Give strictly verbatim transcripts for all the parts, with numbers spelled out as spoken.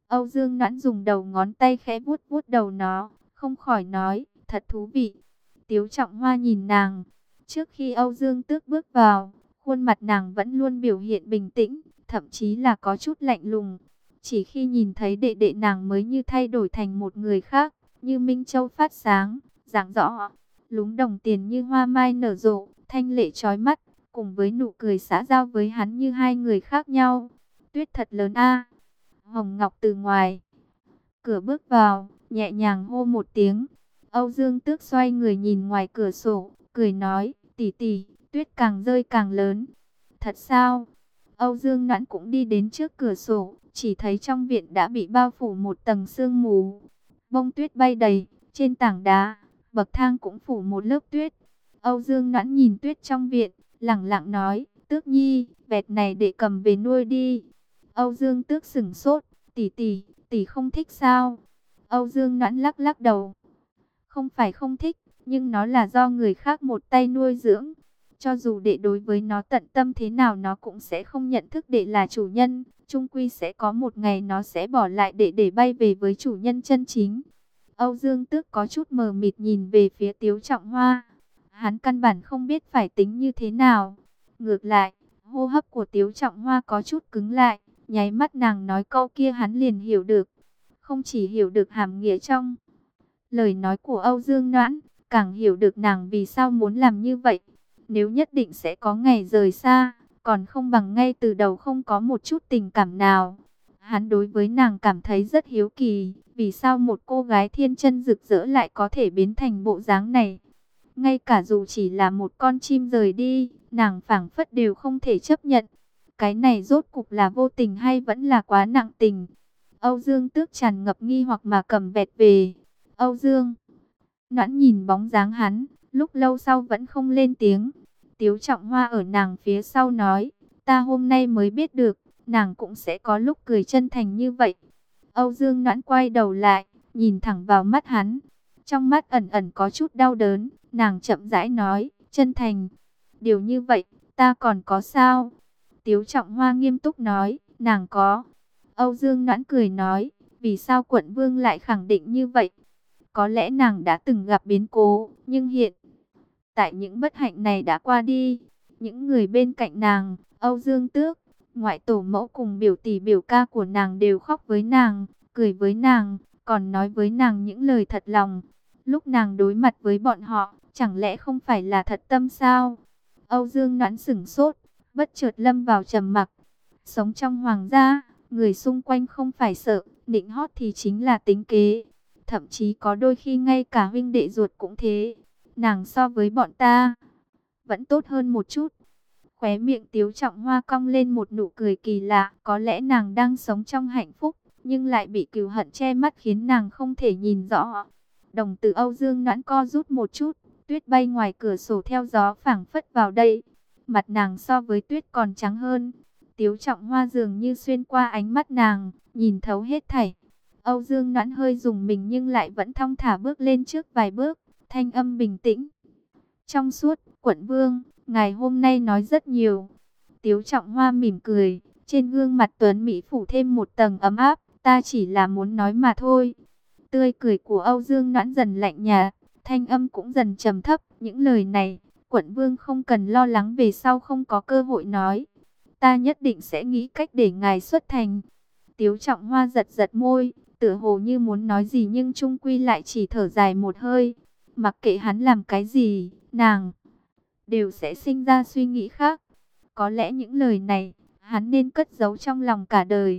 Âu Dương Noãn dùng đầu ngón tay khẽ vuốt vuốt đầu nó, không khỏi nói, thật thú vị. Tiếu Trọng Hoa nhìn nàng. Trước khi Âu Dương Tước bước vào, khuôn mặt nàng vẫn luôn biểu hiện bình tĩnh, thậm chí là có chút lạnh lùng. Chỉ khi nhìn thấy đệ đệ nàng mới như thay đổi thành một người khác, như Minh Châu phát sáng, rạng rõ, lúm đồng tiền như hoa mai nở rộ, thanh lệ chói mắt, cùng với nụ cười xã giao với hắn như hai người khác nhau. Tuyết thật lớn a. Hồng Ngọc từ ngoài cửa bước vào, nhẹ nhàng hô một tiếng. Âu Dương Tước xoay người nhìn ngoài cửa sổ, cười nói, tỷ tỷ, tuyết càng rơi càng lớn. Thật sao? Âu Dương Noãn cũng đi đến trước cửa sổ, chỉ thấy trong viện đã bị bao phủ một tầng sương mù. Bông tuyết bay đầy, trên tảng đá, bậc thang cũng phủ một lớp tuyết. Âu Dương Noãn nhìn tuyết trong viện, lẳng lặng nói, Tước nhi, vẹt này để cầm về nuôi đi. Âu Dương Tước sững sốt, tỷ tỷ, tỷ không thích sao? Âu Dương Noãn lắc lắc đầu. Không phải không thích, nhưng nó là do người khác một tay nuôi dưỡng. Cho dù đệ đối với nó tận tâm thế nào nó cũng sẽ không nhận thức đệ là chủ nhân. Chung quy sẽ có một ngày nó sẽ bỏ lại đệ để bay về với chủ nhân chân chính. Âu Dương Tước có chút mờ mịt nhìn về phía Tiếu Trọng Hoa. Hắn căn bản không biết phải tính như thế nào. Ngược lại, hô hấp của Tiếu Trọng Hoa có chút cứng lại. Nháy mắt nàng nói câu kia hắn liền hiểu được. Không chỉ hiểu được hàm nghĩa trong lời nói của Âu Dương Noãn, càng hiểu được nàng vì sao muốn làm như vậy. Nếu nhất định sẽ có ngày rời xa, còn không bằng ngay từ đầu không có một chút tình cảm nào. Hắn đối với nàng cảm thấy rất hiếu kỳ, vì sao một cô gái thiên chân rực rỡ lại có thể biến thành bộ dáng này. Ngay cả dù chỉ là một con chim rời đi, nàng phảng phất đều không thể chấp nhận. Cái này rốt cục là vô tình hay vẫn là quá nặng tình? Âu Dương Tước tràn ngập nghi hoặc mà cầm vẹt về. Âu Dương Noãn nhìn bóng dáng hắn, lúc lâu sau vẫn không lên tiếng. Tiếu Trọng Hoa ở nàng phía sau nói, ta hôm nay mới biết được, nàng cũng sẽ có lúc cười chân thành như vậy. Âu Dương Noãn quay đầu lại, nhìn thẳng vào mắt hắn. Trong mắt ẩn ẩn có chút đau đớn, nàng chậm rãi nói, chân thành. Điều như vậy, ta còn có sao? Tiếu Trọng Hoa nghiêm túc nói, nàng có. Âu Dương Noãn cười nói, vì sao quận vương lại khẳng định như vậy? Có lẽ nàng đã từng gặp biến cố, nhưng hiện tại những bất hạnh này đã qua đi. Những người bên cạnh nàng, Âu Dương Tước, ngoại tổ mẫu cùng biểu tỷ biểu ca của nàng đều khóc với nàng, cười với nàng, còn nói với nàng những lời thật lòng. Lúc nàng đối mặt với bọn họ, chẳng lẽ không phải là thật tâm sao? Âu Dương Noãn sửng sốt, bất chợt lâm vào trầm mặc. Sống trong hoàng gia, người xung quanh không phải sợ, nịnh hót thì chính là tính kế. Thậm chí có đôi khi ngay cả huynh đệ ruột cũng thế. Nàng so với bọn ta vẫn tốt hơn một chút. Khóe miệng Tiếu Trọng Hoa cong lên một nụ cười kỳ lạ. Có lẽ nàng đang sống trong hạnh phúc, nhưng lại bị cừu hận che mắt khiến nàng không thể nhìn rõ. Đồng tử Âu Dương Noãn co rút một chút. Tuyết bay ngoài cửa sổ theo gió phảng phất vào đây. Mặt nàng so với tuyết còn trắng hơn. Tiếu Trọng Hoa dường như xuyên qua ánh mắt nàng, nhìn thấu hết thảy. Âu Dương Noãn hơi dùng mình nhưng lại vẫn thong thả bước lên trước vài bước, thanh âm bình tĩnh. Trong suốt, quận vương, ngài hôm nay nói rất nhiều. Tiếu Trọng Hoa mỉm cười, trên gương mặt tuấn mỹ phủ thêm một tầng ấm áp, ta chỉ là muốn nói mà thôi. Tươi cười của Âu Dương Noãn dần lạnh nhạt, thanh âm cũng dần trầm thấp. Những lời này, quận vương không cần lo lắng về sau không có cơ hội nói. Ta nhất định sẽ nghĩ cách để ngài xuất thành. Tiếu Trọng Hoa giật giật môi, tựa hồ như muốn nói gì nhưng chung quy lại chỉ thở dài một hơi. Mặc kệ hắn làm cái gì, nàng đều sẽ sinh ra suy nghĩ khác. Có lẽ những lời này, hắn nên cất giấu trong lòng cả đời.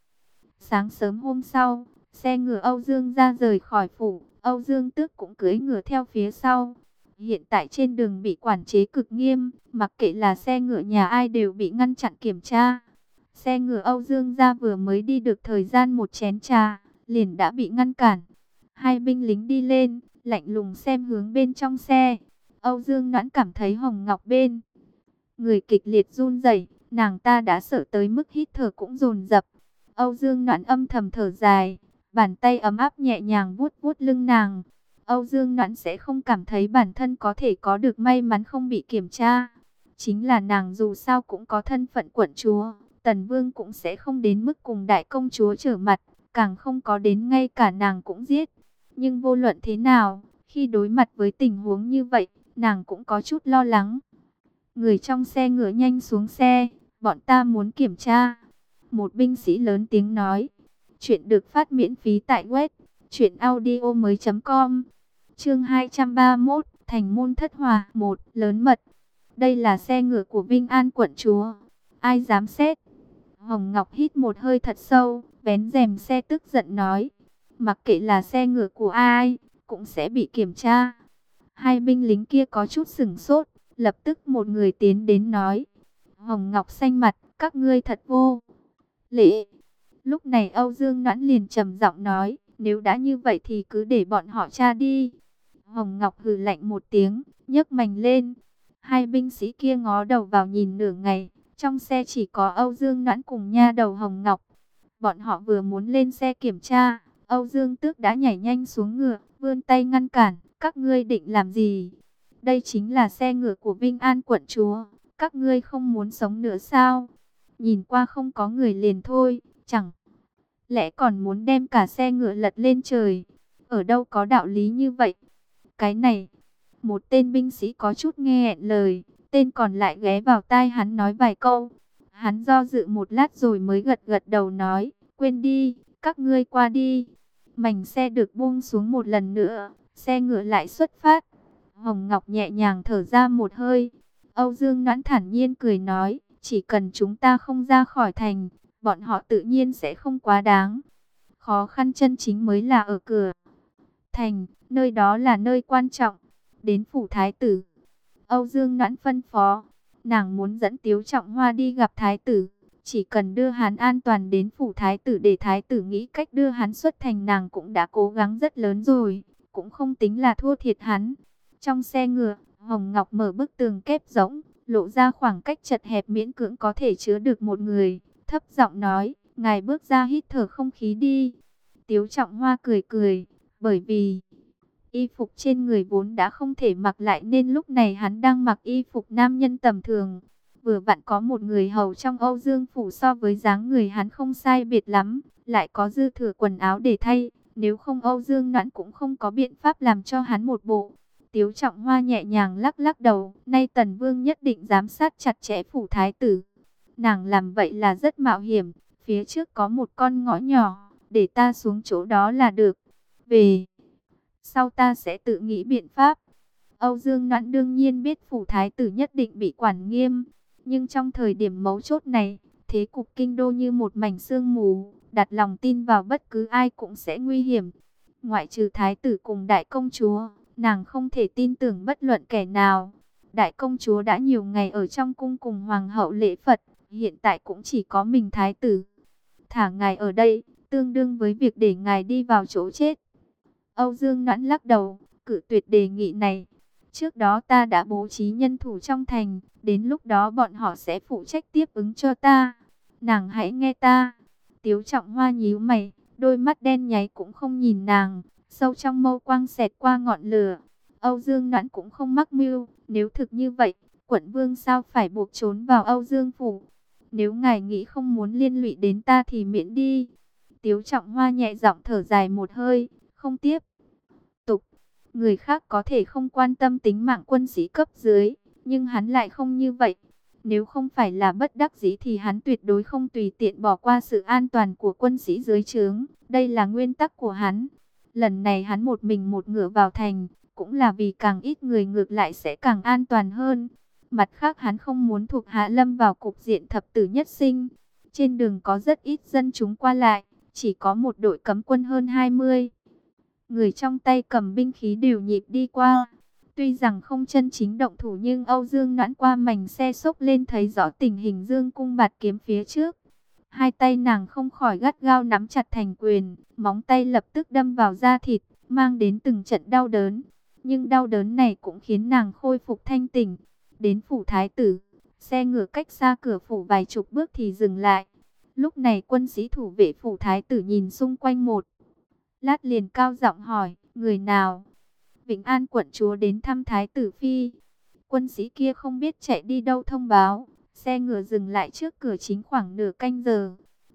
Sáng sớm hôm sau, xe ngựa Âu Dương ra rời khỏi phủ, Âu Dương Tước cũng cưỡi ngựa theo phía sau. Hiện tại trên đường bị quản chế cực nghiêm, mặc kệ là xe ngựa nhà ai đều bị ngăn chặn kiểm tra. Xe ngựa Âu Dương gia vừa mới đi được thời gian một chén trà, liền đã bị ngăn cản. Hai binh lính đi lên, lạnh lùng xem hướng bên trong xe. Âu Dương Noãn cảm thấy Hồng Ngọc bên người kịch liệt run rẩy, nàng ta đã sợ tới mức hít thở cũng dồn dập. Âu Dương Noãn âm thầm thở dài, bàn tay ấm áp nhẹ nhàng vuốt vuốt lưng nàng. Âu Dương Noãn sẽ không cảm thấy bản thân có thể có được may mắn không bị kiểm tra. Chính là nàng dù sao cũng có thân phận quận chúa, Tần Vương cũng sẽ không đến mức cùng đại công chúa trở mặt. càng không có đến ngay cả nàng cũng giết. Nhưng vô luận thế nào, khi đối mặt với tình huống như vậy, nàng cũng có chút lo lắng. Người trong xe ngựa nhanh xuống xe, bọn ta muốn kiểm tra. Một binh sĩ lớn tiếng nói. Chuyện được phát miễn phí tại web truyện audio mới chấm com. Chương hai trăm ba mươi mốt, Thành môn thất hỏa. Một, lớn mật. Đây là xe ngựa của Vinh An quận chúa. Ai dám xét? Hồng Ngọc hít một hơi thật sâu, vén rèm xe tức giận nói. Mặc kệ là xe ngựa của ai, cũng sẽ bị kiểm tra. Hai binh lính kia có chút sửng sốt, lập tức một người tiến đến nói. Hồng Ngọc xanh mặt, các ngươi thật vô lễ. Lúc này Âu Dương Noãn liền trầm giọng nói, nếu đã như vậy thì cứ để bọn họ tra đi. Hồng Ngọc hừ lạnh một tiếng, nhấc mành lên. Hai binh sĩ kia ngó đầu vào nhìn nửa ngày, trong xe chỉ có Âu Dương Noãn cùng nha đầu Hồng Ngọc. Bọn họ vừa muốn lên xe kiểm tra, Âu Dương Tước đã nhảy nhanh xuống ngựa, vươn tay ngăn cản. Các ngươi định làm gì? Đây chính là xe ngựa của Vinh An quận chúa. Các ngươi không muốn sống nữa sao? Nhìn qua không có người liền thôi, chẳng lẽ còn muốn đem cả xe ngựa lật lên trời? Ở đâu có đạo lý như vậy? Cái này, một tên binh sĩ có chút nghe hẹn lời, tên còn lại ghé vào tai hắn nói vài câu. Hắn do dự một lát rồi mới gật gật đầu nói, quên đi, các ngươi qua đi. Mảnh xe được buông xuống một lần nữa, xe ngựa lại xuất phát. Hồng Ngọc nhẹ nhàng thở ra một hơi. Âu Dương Noãn thản nhiên cười nói, chỉ cần chúng ta không ra khỏi thành, bọn họ tự nhiên sẽ không quá đáng. Khó khăn chân chính mới là ở cửa thành, nơi đó là nơi quan trọng. Đến phủ thái tử, Âu Dương Noãn phân phó, nàng muốn dẫn Tiếu Trọng Hoa đi gặp thái tử. Chỉ cần đưa hắn an toàn đến phủ thái tử để thái tử nghĩ cách đưa hắn xuất thành, nàng cũng đã cố gắng rất lớn rồi, cũng không tính là thua thiệt hắn. Trong xe ngựa, Hồng Ngọc mở bức tường kép rỗng, lộ ra khoảng cách chật hẹp miễn cưỡng có thể chứa được một người, thấp giọng nói, ngài bước ra hít thở không khí đi. Tiếu Trọng Hoa cười cười, bởi vì y phục trên người vốn đã không thể mặc lại nên lúc này hắn đang mặc y phục nam nhân tầm thường. Vừa vặn có một người hầu trong Âu Dương phủ so với dáng người hắn không sai biệt lắm, lại có dư thừa quần áo để thay, nếu không Âu Dương Noãn cũng không có biện pháp làm cho hắn một bộ. Tiếu Trọng Hoa nhẹ nhàng lắc lắc đầu, nay Tần Vương nhất định giám sát chặt chẽ phủ thái tử. Nàng làm vậy là rất mạo hiểm, phía trước có một con ngõ nhỏ, để ta xuống chỗ đó là được. Về sau ta sẽ tự nghĩ biện pháp. Âu Dương Noãn đương nhiên biết phủ thái tử nhất định bị quản nghiêm, nhưng trong thời điểm mấu chốt này, thế cục kinh đô như một mảnh sương mù, đặt lòng tin vào bất cứ ai cũng sẽ nguy hiểm. Ngoại trừ thái tử cùng đại công chúa, nàng không thể tin tưởng bất luận kẻ nào. Đại công chúa đã nhiều ngày ở trong cung cùng hoàng hậu lễ Phật, hiện tại cũng chỉ có mình thái tử. Thả ngài ở đây, tương đương với việc để ngài đi vào chỗ chết. Âu Dương Noãn lắc đầu, cự tuyệt đề nghị này. Trước đó ta đã bố trí nhân thủ trong thành, đến lúc đó bọn họ sẽ phụ trách tiếp ứng cho ta. Nàng hãy nghe ta. Tiếu Trọng Hoa nhíu mày, đôi mắt đen nháy cũng không nhìn nàng, sâu trong mâu quang xẹt qua ngọn lửa. Âu Dương Noãn cũng không mắc mưu, nếu thực như vậy, quận vương sao phải buộc trốn vào Âu Dương phủ? Nếu ngài nghĩ không muốn liên lụy đến ta thì miễn đi. Tiếu Trọng Hoa nhẹ giọng thở dài một hơi, không tiếp tục. Người khác có thể không quan tâm tính mạng quân sĩ cấp dưới, nhưng hắn lại không như vậy. Nếu không phải là bất đắc dĩ thì hắn tuyệt đối không tùy tiện bỏ qua sự an toàn của quân sĩ dưới trướng. Đây là nguyên tắc của hắn. Lần này hắn một mình một ngựa vào thành, cũng là vì càng ít người ngược lại sẽ càng an toàn hơn. Mặt khác hắn không muốn thuộc hạ lâm vào cục diện thập tử nhất sinh. Trên đường có rất ít dân chúng qua lại, chỉ có một đội cấm quân hơn hai mươi. Người trong tay cầm binh khí đều nhịp đi qua. Tuy rằng không chân chính động thủ nhưng Âu Dương Noãn qua mảnh xe xốc lên thấy rõ tình hình dương cung bạt kiếm phía trước. Hai tay nàng không khỏi gắt gao nắm chặt thành quyền, móng tay lập tức đâm vào da thịt, mang đến từng trận đau đớn. Nhưng đau đớn này cũng khiến nàng khôi phục thanh tỉnh. Đến phủ thái tử, xe ngựa cách xa cửa phủ vài chục bước thì dừng lại. Lúc này quân sĩ thủ vệ phủ thái tử nhìn xung quanh một lát liền cao giọng hỏi, người nào? Vĩnh An quận chúa đến thăm thái tử phi. Quân sĩ kia không biết chạy đi đâu thông báo, xe ngựa dừng lại trước cửa chính khoảng nửa canh giờ.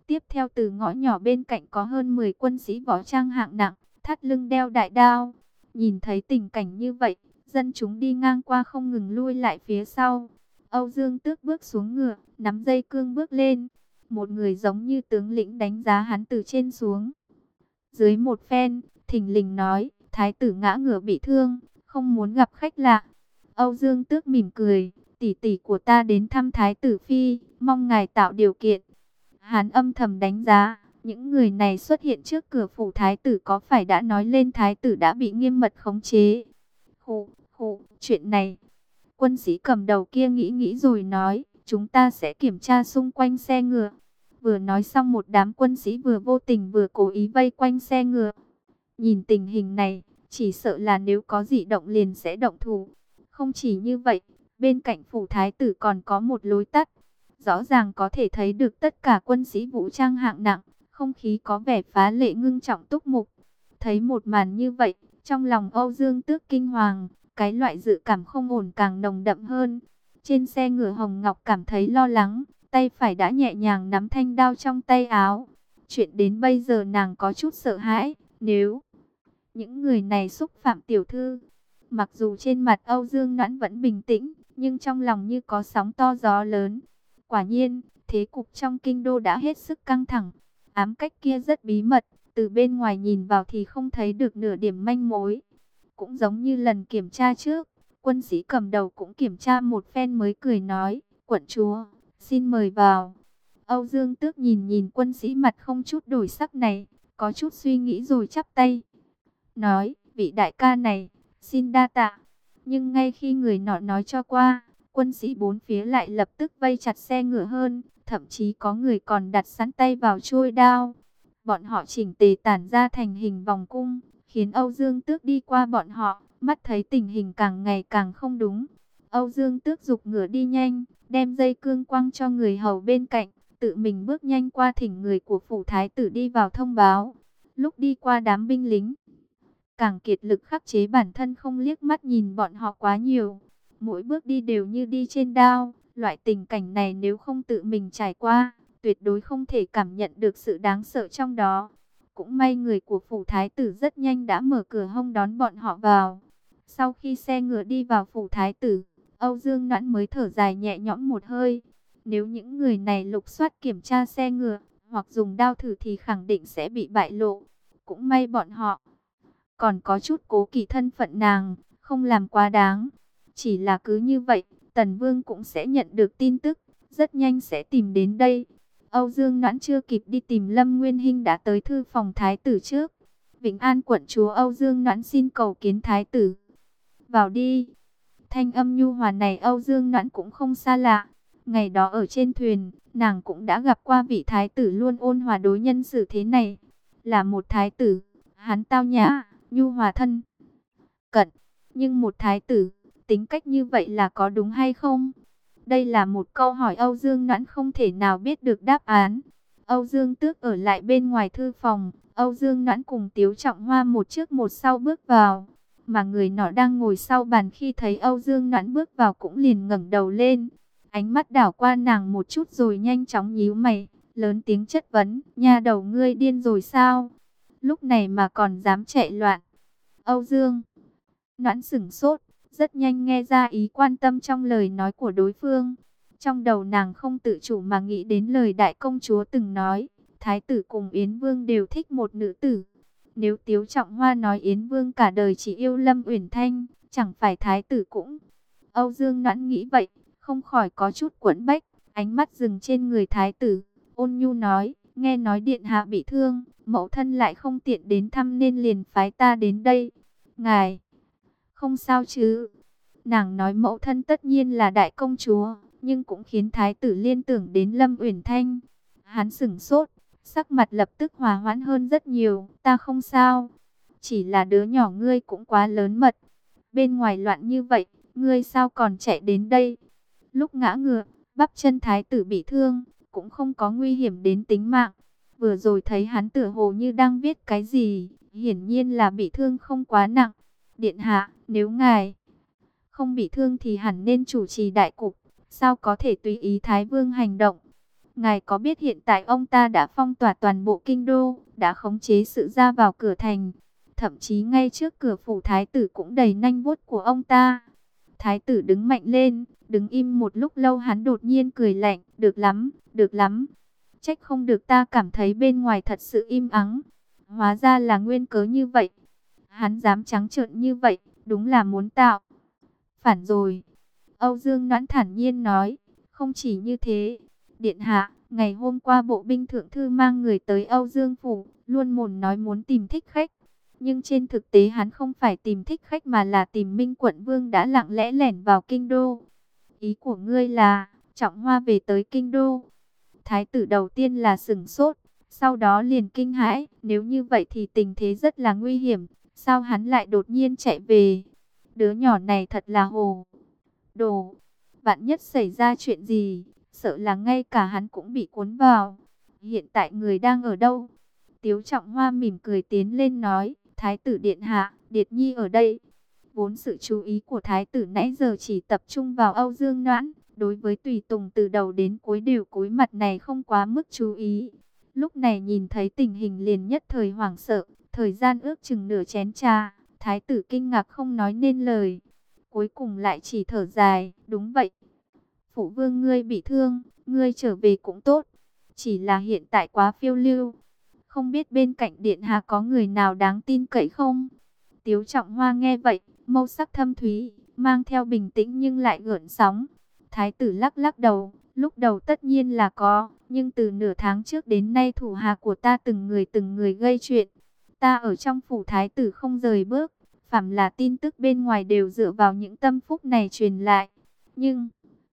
Tiếp theo từ ngõ nhỏ bên cạnh có hơn mười quân sĩ võ trang hạng nặng, thắt lưng đeo đại đao. Nhìn thấy tình cảnh như vậy, dân chúng đi ngang qua không ngừng lui lại phía sau. Âu Dương Tước bước xuống ngựa, nắm dây cương bước lên. Một người giống như tướng lĩnh đánh giá hắn từ trên xuống dưới một phen, thình lình nói, thái tử ngã ngựa bị thương, không muốn gặp khách lạ. Âu Dương Tước mỉm cười, tỷ tỷ của ta đến thăm thái tử phi, mong ngài tạo điều kiện. Hắn âm thầm đánh giá, những người này xuất hiện trước cửa phủ thái tử có phải đã nói lên thái tử đã bị nghiêm mật khống chế. Hù, hù, chuyện này. Quân sĩ cầm đầu kia nghĩ nghĩ rồi nói, chúng ta sẽ kiểm tra xung quanh xe ngựa. Vừa nói xong một đám quân sĩ vừa vô tình vừa cố ý vây quanh xe ngựa. Nhìn tình hình này, chỉ sợ là nếu có dị động liền sẽ động thủ. Không chỉ như vậy, bên cạnh phủ thái tử còn có một lối tắt. Rõ ràng có thể thấy được tất cả quân sĩ vũ trang hạng nặng, không khí có vẻ phá lệ ngưng trọng túc mục. Thấy một màn như vậy, trong lòng Âu Dương Tước kinh hoàng, cái loại dự cảm không ổn càng nồng đậm hơn. Trên xe ngựa Hồng Ngọc cảm thấy lo lắng, tay phải đã nhẹ nhàng nắm thanh đao trong tay áo. Chuyện đến bây giờ nàng có chút sợ hãi, nếu những người này xúc phạm tiểu thư. Mặc dù trên mặt Âu Dương Noãn vẫn bình tĩnh, nhưng trong lòng như có sóng to gió lớn. Quả nhiên, thế cục trong kinh đô đã hết sức căng thẳng. Ám cách kia rất bí mật, từ bên ngoài nhìn vào thì không thấy được nửa điểm manh mối. Cũng giống như lần kiểm tra trước, quân sĩ cầm đầu cũng kiểm tra một phen mới cười nói, quận chúa, xin mời vào. Âu Dương Tước nhìn nhìn quân sĩ mặt không chút đổi sắc này, có chút suy nghĩ rồi chắp tay. Nói, vị đại ca này, xin đa tạ. Nhưng ngay khi người nọ nói cho qua, quân sĩ bốn phía lại lập tức vây chặt xe ngựa hơn, thậm chí có người còn đặt sẵn tay vào trôi đao. Bọn họ chỉnh tề tản ra thành hình vòng cung, khiến Âu Dương Tước đi qua bọn họ, mắt thấy tình hình càng ngày càng không đúng. Âu Dương Tước giục ngựa đi nhanh, đem dây cương quăng cho người hầu bên cạnh, tự mình bước nhanh qua thỉnh người của phủ thái tử đi vào thông báo. Lúc đi qua đám binh lính, càng kiệt lực khắc chế bản thân không liếc mắt nhìn bọn họ quá nhiều. Mỗi bước đi đều như đi trên đao, loại tình cảnh này nếu không tự mình trải qua, tuyệt đối không thể cảm nhận được sự đáng sợ trong đó. Cũng may người của phủ thái tử rất nhanh đã mở cửa hông đón bọn họ vào. Sau khi xe ngựa đi vào phủ thái tử, Âu Dương Noãn mới thở dài nhẹ nhõm một hơi. Nếu những người này lục soát kiểm tra xe ngựa, hoặc dùng đao thử thì khẳng định sẽ bị bại lộ. Cũng may bọn họ còn có chút cố kỵ thân phận nàng, không làm quá đáng. Chỉ là cứ như vậy, Tần Vương cũng sẽ nhận được tin tức, rất nhanh sẽ tìm đến đây. Âu Dương Noãn chưa kịp đi tìm Lâm Nguyên Hinh đã tới thư phòng thái tử trước. Vĩnh An quận chúa Âu Dương Noãn xin cầu kiến thái tử. Vào đi. Thanh âm nhu hòa này Âu Dương Noãn cũng không xa lạ. Ngày đó ở trên thuyền, nàng cũng đã gặp qua vị thái tử luôn ôn hòa đối nhân xử thế này. Là một thái tử, hắn tao nhã, nhu hòa thân cận. Nhưng một thái tử, tính cách như vậy là có đúng hay không? Đây là một câu hỏi Âu Dương Noãn không thể nào biết được đáp án. Âu Dương Tước ở lại bên ngoài thư phòng. Âu Dương Noãn cùng Tiếu Trọng Hoa một trước một sau bước vào. Mà người nọ đang ngồi sau bàn khi thấy Âu Dương Noãn bước vào cũng liền ngẩng đầu lên. Ánh mắt đảo qua nàng một chút rồi nhanh chóng nhíu mày, lớn tiếng chất vấn, nha đầu ngươi điên rồi sao? Lúc này mà còn dám chạy loạn. Âu Dương Noãn sửng sốt, rất nhanh nghe ra ý quan tâm trong lời nói của đối phương. Trong đầu nàng không tự chủ mà nghĩ đến lời đại công chúa từng nói, thái tử cùng Yến Vương đều thích một nữ tử. Nếu Tiếu Trọng Hoa nói Yến Vương cả đời chỉ yêu Lâm Uyển Thanh, chẳng phải thái tử cũng. Âu Dương Noãn nghĩ vậy, không khỏi có chút quẫn bách, ánh mắt dừng trên người thái tử, ôn nhu nói, nghe nói điện hạ bị thương, mẫu thân lại không tiện đến thăm nên liền phái ta đến đây. Ngài không sao chứ? Nàng nói mẫu thân tất nhiên là đại công chúa, nhưng cũng khiến thái tử liên tưởng đến Lâm Uyển Thanh. Hắn sửng sốt, sắc mặt lập tức hòa hoãn hơn rất nhiều. Ta không sao, chỉ là đứa nhỏ ngươi cũng quá lớn mật. Bên ngoài loạn như vậy, ngươi sao còn chạy đến đây? Lúc ngã ngựa, bắp chân thái tử bị thương, cũng không có nguy hiểm đến tính mạng. Vừa rồi thấy hắn tựa hồ như đang viết cái gì, hiển nhiên là bị thương không quá nặng. Điện hạ, nếu ngài không bị thương thì hẳn nên chủ trì đại cục, sao có thể tùy ý Thái Vương hành động? ngài có biết hiện tại ông ta đã phong tỏa toàn bộ kinh đô, đã khống chế sự ra vào cửa thành, thậm chí ngay trước cửa phủ thái tử cũng đầy nanh vuốt của ông ta. Thái tử đứng mạnh lên, đứng im một lúc lâu, hắn đột nhiên cười lạnh, được lắm, được lắm. Trách không được ta cảm thấy bên ngoài thật sự im ắng. Hóa ra là nguyên cớ như vậy. Hắn dám trắng trợn như vậy, đúng là muốn tạo phản rồi. Âu Dương Noãn thản nhiên nói, không chỉ như thế, điện hạ, ngày hôm qua bộ binh thượng thư mang người tới Âu Dương phủ, luôn mồm nói muốn tìm thích khách. Nhưng trên thực tế hắn không phải tìm thích khách mà là tìm Minh quận vương đã lặng lẽ lẻn vào kinh đô. Ý của ngươi là, Trọng Hoa về tới kinh đô. Thái tử đầu tiên là sửng sốt, sau đó liền kinh hãi, nếu như vậy thì tình thế rất là nguy hiểm, sao hắn lại đột nhiên chạy về? Đứa nhỏ này thật là hồ đồ, vạn nhất xảy ra chuyện gì, sợ là ngay cả hắn cũng bị cuốn vào. Hiện tại người đang ở đâu? Tiếu Trọng Hoa mỉm cười tiến lên nói, Thái tử điện hạ, Điệt Nhi ở đây. Vốn sự chú ý của Thái tử nãy giờ chỉ tập trung vào Âu Dương Noãn, đối với tùy tùng từ đầu đến cuối đều cúi mặt này không quá mức chú ý. Lúc này nhìn thấy tình hình liền nhất thời hoảng sợ, thời gian ước chừng nửa chén trà, Thái tử kinh ngạc không nói nên lời. Cuối cùng lại chỉ thở dài, đúng vậy. Phụ vương ngươi bị thương, ngươi trở về cũng tốt. Chỉ là hiện tại quá phiêu lưu. Không biết bên cạnh điện hạ có người nào đáng tin cậy không? Tiếu Trọng Hoa nghe vậy, mâu sắc thâm thúy, mang theo bình tĩnh nhưng lại gợn sóng. Thái tử lắc lắc đầu, lúc đầu tất nhiên là có, nhưng từ nửa tháng trước đến nay thủ hạ của ta từng người từng người gây chuyện. Ta ở trong phủ thái tử không rời bước, phàm là tin tức bên ngoài đều dựa vào những tâm phúc này truyền lại. Nhưng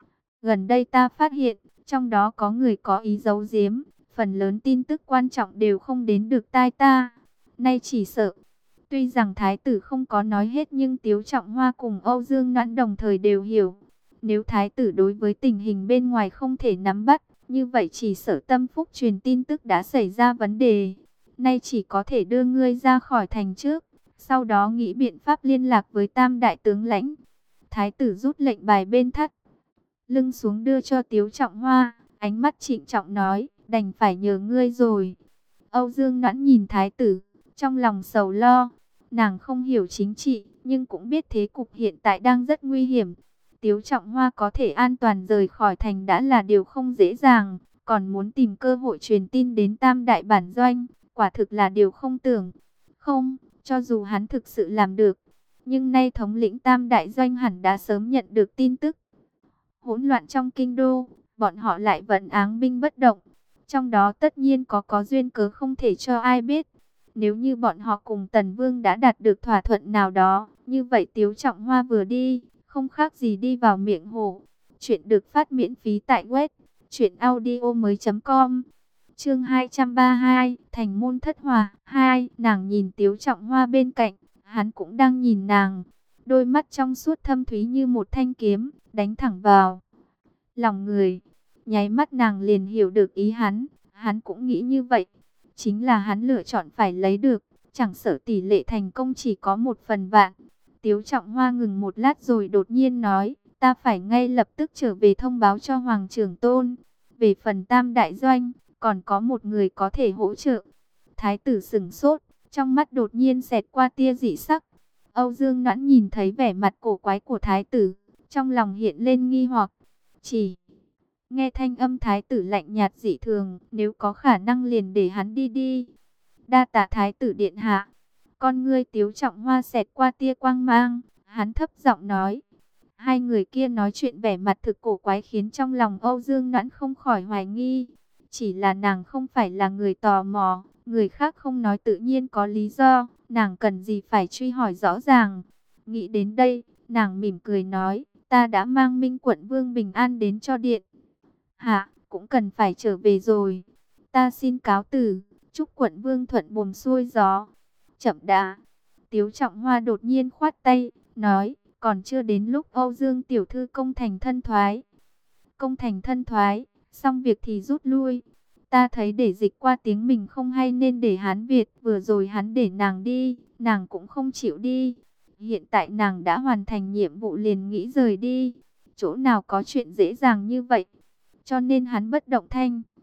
gần đây ta phát hiện, trong đó có người có ý giấu giếm, phần lớn tin tức quan trọng đều không đến được tai ta. Nay chỉ sợ, tuy rằng thái tử không có nói hết nhưng Tiếu Trọng Hoa cùng Âu Dương Noãn đồng thời đều hiểu. Nếu thái tử đối với tình hình bên ngoài không thể nắm bắt, như vậy chỉ sợ tâm phúc truyền tin tức đã xảy ra vấn đề. Nay chỉ có thể đưa ngươi ra khỏi thành trước, sau đó nghĩ biện pháp liên lạc với tam đại tướng lãnh. Thái tử rút lệnh bài bên thắt lưng xuống đưa cho Tiếu Trọng Hoa, ánh mắt trịnh trọng nói, đành phải nhờ ngươi rồi. Âu Dương Noãn nhìn thái tử, trong lòng sầu lo. Nàng không hiểu chính trị, nhưng cũng biết thế cục hiện tại đang rất nguy hiểm. Tiếu Trọng Hoa có thể an toàn rời khỏi thành đã là điều không dễ dàng, còn muốn tìm cơ hội truyền tin đến tam đại bản doanh, quả thực là điều không tưởng. Không, cho dù hắn thực sự làm được, nhưng nay thống lĩnh tam đại doanh hẳn đã sớm nhận được tin tức. Hỗn loạn trong kinh đô, bọn họ lại vẫn áng binh bất động. Trong đó tất nhiên có có duyên cớ không thể cho ai biết. Nếu như bọn họ cùng Tần Vương đã đạt được thỏa thuận nào đó, như vậy Tiếu Trọng Hoa vừa đi, không khác gì đi vào miệng hổ. Chuyện được phát miễn phí tại web truyện audio mới chấm com. Chương hai trăm ba mươi hai, Thành môn thất hòa. Hai, nàng nhìn Tiếu Trọng Hoa bên cạnh, hắn cũng đang nhìn nàng. Đôi mắt trong suốt thâm thúy như một thanh kiếm, đánh thẳng vào lòng người. Nháy mắt nàng liền hiểu được ý hắn, hắn cũng nghĩ như vậy. Chính là hắn lựa chọn phải lấy được, chẳng sợ tỷ lệ thành công chỉ có một phần vạn. Tiếu Trọng Hoa ngừng một lát rồi đột nhiên nói, ta phải ngay lập tức trở về thông báo cho Hoàng Trưởng Tôn. Về phần tam đại doanh, còn có một người có thể hỗ trợ. Thái tử sửng sốt, trong mắt đột nhiên xẹt qua tia dị sắc. Âu Dương Noãn nhìn thấy vẻ mặt cổ quái của thái tử, trong lòng hiện lên nghi hoặc. Chỉ nghe thanh âm thái tử lạnh nhạt dị thường, nếu có khả năng liền để hắn đi đi. Đa tạ thái tử điện hạ. Con ngươi Tiếu Trọng Hoa xẹt qua tia quang mang, hắn thấp giọng nói. Hai người kia nói chuyện vẻ mặt thực cổ quái khiến trong lòng Âu Dương Noãn không khỏi hoài nghi. Chỉ là nàng không phải là người tò mò, người khác không nói tự nhiên có lý do, nàng cần gì phải truy hỏi rõ ràng. Nghĩ đến đây, nàng mỉm cười nói, ta đã mang Minh quận vương bình an đến cho điện hạ, cũng cần phải trở về rồi. Ta xin cáo từ, chúc quận vương thuận buồm xuôi gió. Chậm đã. Tiếu Trọng Hoa đột nhiên khoát tay, nói, còn chưa đến lúc Âu Dương tiểu thư công thành thân thoái. Công thành thân thoái, xong việc thì rút lui. Ta thấy để dịch qua tiếng mình không hay nên để Hán Việt, vừa rồi hắn để nàng đi, nàng cũng không chịu đi. Hiện tại nàng đã hoàn thành nhiệm vụ liền nghĩ rời đi. Chỗ nào có chuyện dễ dàng như vậy. Cho nên hắn bất động thanh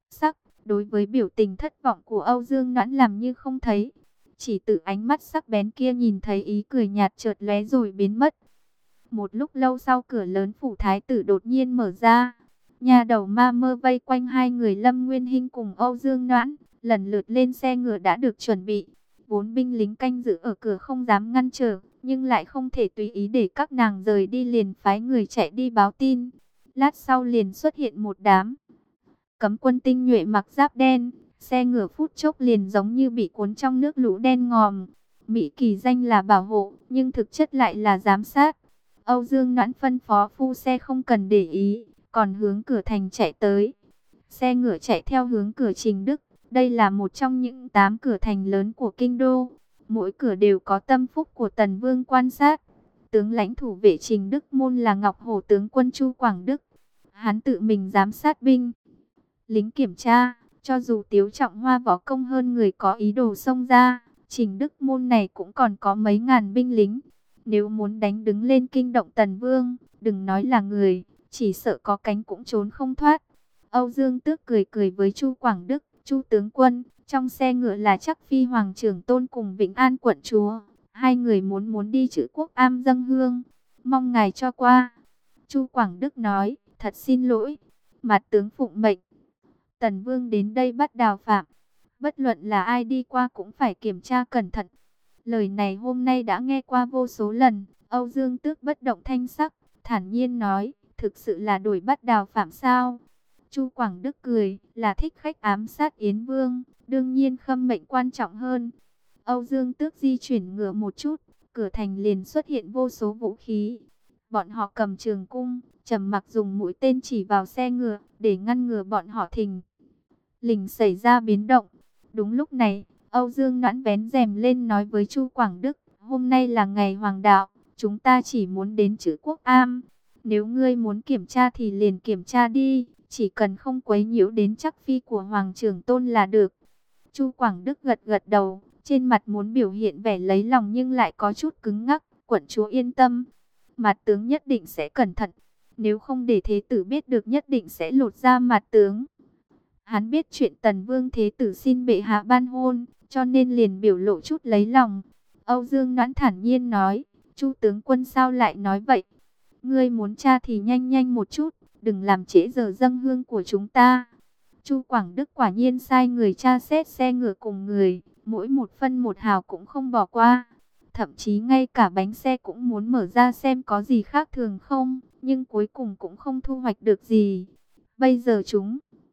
sắc, đối với biểu tình thất vọng của Âu Dương Noãn làm như không thấy. Chỉ từ ánh mắt sắc bén kia nhìn thấy ý cười nhạt chợt lóe rồi biến mất. Một lúc lâu sau cửa lớn phủ thái tử đột nhiên mở ra. Nhà đầu ma mơ vây quanh hai người Lâm Nguyên Hinh cùng Âu Dương Noãn, lần lượt lên xe ngựa đã được chuẩn bị. Bốn binh lính canh giữ ở cửa không dám ngăn trở, nhưng lại không thể tùy ý để các nàng rời đi, liền phái người chạy đi báo tin. Lát sau liền xuất hiện một đám cấm quân tinh nhuệ mặc giáp đen, xe ngựa phút chốc liền giống như bị cuốn trong nước lũ đen ngòm. Mỹ kỳ danh là bảo hộ, nhưng thực chất lại là giám sát. Âu Dương Noãn phân phó phu xe không cần để ý, còn hướng cửa thành chạy tới. Xe ngựa chạy theo hướng cửa Trình Đức, đây là một trong những tám cửa thành lớn của kinh đô. Mỗi cửa đều có tâm phúc của Tần Vương quan sát. Tướng lãnh thủ vệ Trình Đức môn là Ngọc Hổ tướng quân Chu Quảng Đức. Hắn tự mình giám sát binh lính kiểm tra, cho dù Tiếu Trọng Hoa võ công hơn người có ý đồ xông ra, Trình Đức môn này cũng còn có mấy ngàn binh lính. Nếu muốn đánh đứng lên kinh động Tần Vương, đừng nói là người, chỉ sợ có cánh cũng trốn không thoát. Âu Dương Tước cười cười với Chu Quảng Đức, Chu tướng quân, trong xe ngựa là Trắc Phi Hoàng trưởng tôn cùng Vĩnh An quận chúa. Hai người muốn muốn đi Trữ Quốc Am dâng hương, mong ngài cho qua. Chu Quảng Đức nói, thật xin lỗi, mặt tướng phụng mệnh. Tần Vương đến đây bắt Đào Phạm, bất luận là ai đi qua cũng phải kiểm tra cẩn thận. Lời này hôm nay đã nghe qua vô số lần. Âu Dương Tước bất động thanh sắc, thản nhiên nói, thực sự là đuổi bắt Đào Phạm sao? Chu Quảng Đức cười, là thích khách ám sát Yến Vương, đương nhiên khâm mệnh quan trọng hơn. Âu Dương Tước di chuyển ngựa một chút, cửa thành liền xuất hiện vô số vũ khí. Bọn họ cầm trường cung, trầm mặc dùng mũi tên chỉ vào xe ngựa, để ngăn ngừa bọn họ thình lình xảy ra biến động. Đúng lúc này, Âu Dương Noãn vén rèm lên nói với Chu Quảng Đức, hôm nay là ngày hoàng đạo, chúng ta chỉ muốn đến Trữ Quốc Am. Nếu ngươi muốn kiểm tra thì liền kiểm tra đi, chỉ cần không quấy nhiễu đến Trắc Phi của Hoàng trưởng tôn là được. Chu Quảng Đức gật gật đầu, trên mặt muốn biểu hiện vẻ lấy lòng nhưng lại có chút cứng ngắc. Quận chúa yên tâm, mặt tướng nhất định sẽ cẩn thận, nếu không để thế tử biết được nhất định sẽ lột da mặt tướng. Hắn biết chuyện Tần Vương thế tử xin bệ hạ ban hôn, cho nên liền biểu lộ chút lấy lòng. Âu Dương Noãn thản nhiên nói, Chu tướng quân sao lại nói vậy? Ngươi muốn tra thì nhanh nhanh một chút, đừng làm trễ giờ dâng hương của chúng ta. Chu Quảng Đức quả nhiên sai người tra xét xe ngựa cùng người, mỗi một phân một hào cũng không bỏ qua. Thậm chí ngay cả bánh xe cũng muốn mở ra xem có gì khác thường không, nhưng cuối cùng cũng không thu hoạch được gì. Bây giờ chúng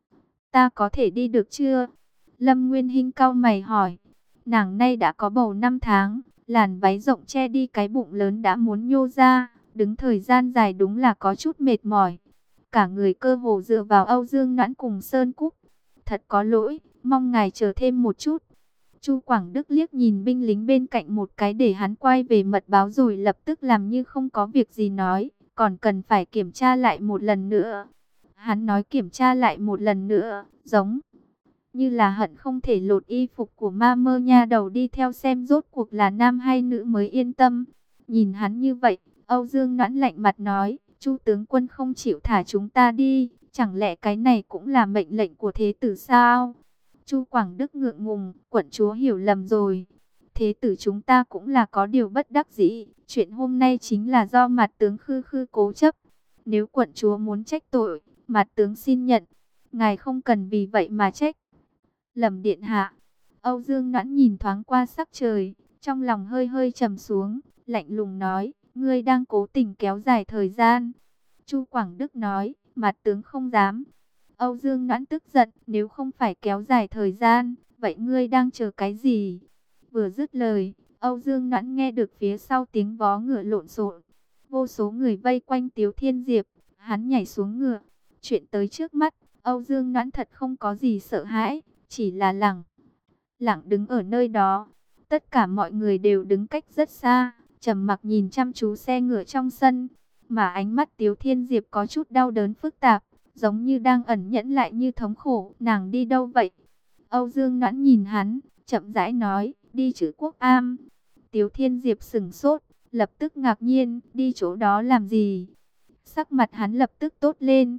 ta có thể đi được chưa? Lâm Nguyên Hinh cau mày hỏi. Nàng nay đã có bầu năm tháng, làn váy rộng che đi cái bụng lớn đã muốn nhô ra, đứng thời gian dài đúng là có chút mệt mỏi. Cả người cơ hồ dựa vào Âu Dương Noãn cùng Sơn Cúc. Thật có lỗi, mong ngài chờ thêm một chút. Chu Quảng Đức liếc nhìn binh lính bên cạnh một cái để hắn quay về mật báo rồi lập tức làm như không có việc gì nói, còn cần phải kiểm tra lại một lần nữa. Hắn nói kiểm tra lại một lần nữa, giống như là hận không thể lột y phục của ma mơ nha đầu đi theo xem rốt cuộc là nam hay nữ mới yên tâm. Nhìn hắn như vậy, Âu Dương Noãn lạnh mặt nói, Chu tướng quân không chịu thả chúng ta đi, chẳng lẽ cái này cũng là mệnh lệnh của thế tử sao? Chu Quảng Đức ngượng ngùng, quận chúa hiểu lầm rồi. Thế tử chúng ta cũng là có điều bất đắc dĩ, chuyện hôm nay chính là do mặt tướng khư khư cố chấp. Nếu quận chúa muốn trách tội, mặt tướng xin nhận, ngài không cần vì vậy mà trách lầm điện hạ. Âu Dương Noãn nhìn thoáng qua sắc trời, trong lòng hơi hơi trầm xuống, lạnh lùng nói, ngươi đang cố tình kéo dài thời gian. Chu Quảng Đức nói, mặt tướng không dám. Âu Dương Noãn tức giận, nếu không phải kéo dài thời gian, vậy ngươi đang chờ cái gì? Vừa dứt lời, Âu Dương Noãn nghe được phía sau tiếng vó ngựa lộn xộn. Vô số người vây quanh Tiếu Thiên Diệp, hắn nhảy xuống ngựa. Chuyện tới trước mắt, Âu Dương Noãn thật không có gì sợ hãi, chỉ là lẳng lặng đứng ở nơi đó. Tất cả mọi người đều đứng cách rất xa, trầm mặc nhìn chăm chú xe ngựa trong sân, mà ánh mắt Tiếu Thiên Diệp có chút đau đớn phức tạp, giống như đang ẩn nhẫn lại như thống khổ. Nàng đi đâu vậy? Âu Dương Noãn nhìn hắn, chậm rãi nói, đi Trữ Quốc Am. Tiếu Thiên Diệp sững sốt, lập tức ngạc nhiên, đi chỗ đó làm gì? Sắc mặt hắn lập tức tốt lên.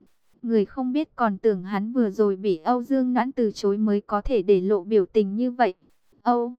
Người không biết còn tưởng hắn vừa rồi bị Âu Dương Noãn từ chối mới có thể để lộ biểu tình như vậy. Âu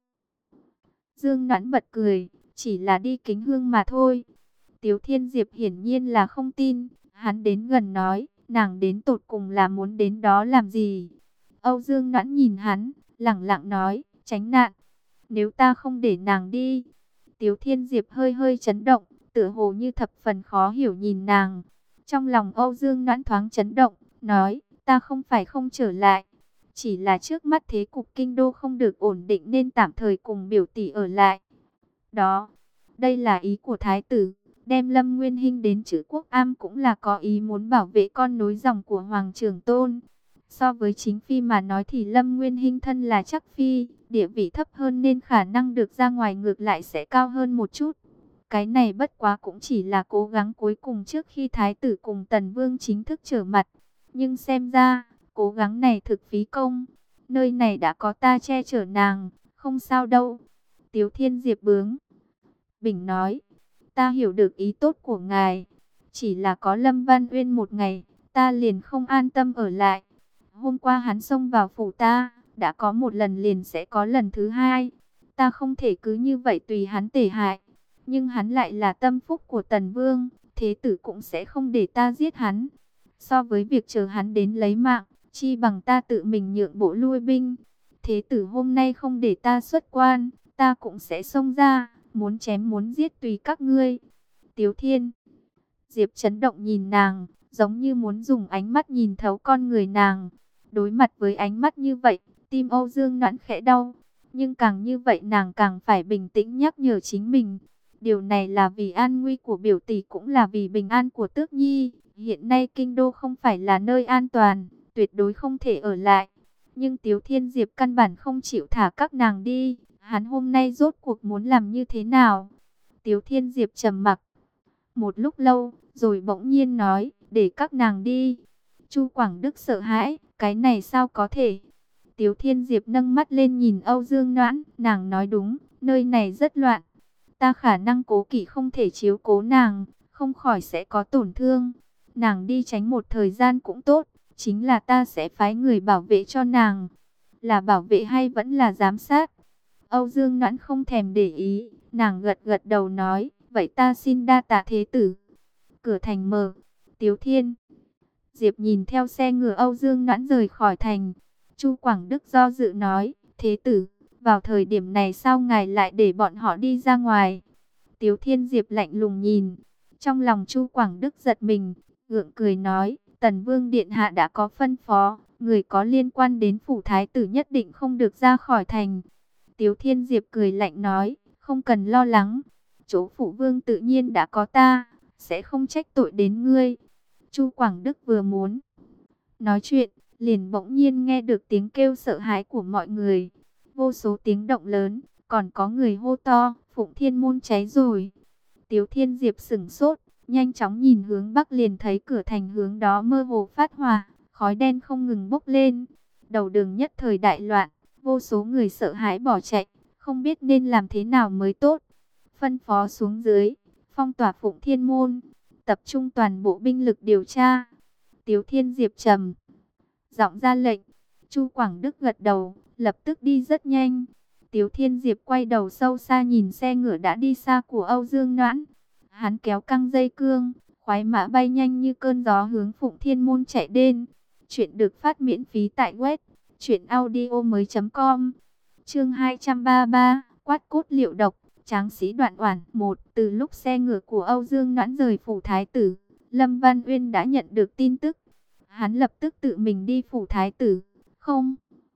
Dương Noãn bật cười, chỉ là đi kính hương mà thôi. Tiếu Thiên Diệp hiển nhiên là không tin, hắn đến gần nói, nàng đến tột cùng là muốn đến đó làm gì? Âu Dương Noãn nhìn hắn, lẳng lặng nói, tránh nạn. Nếu ta không để nàng đi. Tiếu Thiên Diệp hơi hơi chấn động, tựa hồ như thập phần khó hiểu nhìn nàng. Trong lòng Âu Dương Noãn thoáng chấn động, nói, ta không phải không trở lại. Chỉ là trước mắt thế cục kinh đô không được ổn định nên tạm thời cùng biểu tỷ ở lại. Đó, đây là ý của thái tử. Đem Lâm Nguyên Hinh đến Trữ Quốc Am cũng là có ý muốn bảo vệ con nối dòng của Hoàng Trường Tôn. So với chính phi mà nói thì Lâm Nguyên Hinh thân là chắc phi, địa vị thấp hơn nên khả năng được ra ngoài ngược lại sẽ cao hơn một chút. Cái này bất quá cũng chỉ là cố gắng cuối cùng trước khi thái tử cùng Tần Vương chính thức trở mặt. Nhưng xem ra, cố gắng này thực phí công. Nơi này đã có ta che chở nàng, không sao đâu. Tiếu Thiên Diệp bướng bỉnh nói, ta hiểu được ý tốt của ngài. Chỉ là có Lâm Văn Uyên một ngày, ta liền không an tâm ở lại. Hôm qua hắn xông vào phủ ta, đã có một lần liền sẽ có lần thứ hai. Ta không thể cứ như vậy tùy hắn tể hại. Nhưng hắn lại là tâm phúc của Tần Vương, thế tử cũng sẽ không để ta giết hắn. So với việc chờ hắn đến lấy mạng, chi bằng ta tự mình nhượng bộ lui binh. Thế tử hôm nay không để ta xuất quan, ta cũng sẽ xông ra, muốn chém muốn giết tùy các ngươi. Tiếu Thiên Diệp chấn động nhìn nàng, giống như muốn dùng ánh mắt nhìn thấu con người nàng. Đối mặt với ánh mắt như vậy, tim Âu Dương Noãn khẽ đau. Nhưng càng như vậy nàng càng phải bình tĩnh nhắc nhở chính mình. Điều này là vì an nguy của biểu tỷ cũng là vì bình an của Tước Nhi. Hiện nay kinh đô không phải là nơi an toàn, tuyệt đối không thể ở lại. Nhưng Tiếu Thiên Diệp căn bản không chịu thả các nàng đi. Hắn hôm nay rốt cuộc muốn làm như thế nào? Tiếu Thiên Diệp trầm mặc một lúc lâu, rồi bỗng nhiên nói, để các nàng đi. Chu Quảng Đức sợ hãi, cái này sao có thể? Tiếu Thiên Diệp nâng mắt lên nhìn Âu Dương Noãn, nàng nói đúng, nơi này rất loạn. Ta khả năng cố kỵ không thể chiếu cố nàng, không khỏi sẽ có tổn thương. Nàng đi tránh một thời gian cũng tốt, chính là ta sẽ phái người bảo vệ cho nàng. Là bảo vệ hay vẫn là giám sát? Âu Dương Noãn không thèm để ý, nàng gật gật đầu nói, vậy ta xin đa tạ thế tử. Cửa thành mở, Tiếu Thiên Diệp nhìn theo xe ngựa Âu Dương Noãn rời khỏi thành. Chu Quảng Đức do dự nói, thế tử, vào thời điểm này sao ngài lại để bọn họ đi ra ngoài? Tiếu Thiên Diệp lạnh lùng nhìn, trong lòng Chu Quảng Đức giật mình, gượng cười nói, Tần Vương Điện Hạ đã có phân phó, người có liên quan đến phủ thái tử nhất định không được ra khỏi thành. Tiếu Thiên Diệp cười lạnh nói, không cần lo lắng, chỗ phụ vương tự nhiên đã có ta, sẽ không trách tội đến ngươi. Chu Quảng Đức vừa muốn nói chuyện, liền bỗng nhiên nghe được tiếng kêu sợ hãi của mọi người. Vô số tiếng động lớn, còn có người hô to, Phụng Thiên Môn cháy rồi. Tiếu Thiên Diệp sửng sốt, nhanh chóng nhìn hướng bắc liền thấy cửa thành hướng đó mơ hồ phát hỏa, khói đen không ngừng bốc lên. Đầu đường nhất thời đại loạn, vô số người sợ hãi bỏ chạy, không biết nên làm thế nào mới tốt. Phân phó xuống dưới, phong tỏa Phụng Thiên Môn, tập trung toàn bộ binh lực điều tra. Tiếu Thiên Diệp trầm giọng ra lệnh. Chu Quảng Đức gật đầu, lập tức đi rất nhanh. Tiếu Thiên Diệp quay đầu sâu xa nhìn xe ngựa đã đi xa của Âu Dương Noãn. Hắn kéo căng dây cương, khoái mã bay nhanh như cơn gió hướng Phụng Thiên Môn chạy đến. Chuyện được phát miễn phí tại web truyện audio mới chấm com. Chương hai trăm ba mươi ba, quát cốt liệu độc, tráng sĩ Đoạn Oản. Một, từ lúc xe ngựa của Âu Dương Noãn rời phủ thái tử, Lâm Văn Uyên đã nhận được tin tức. Hắn lập tức tự mình đi phủ thái tử. Không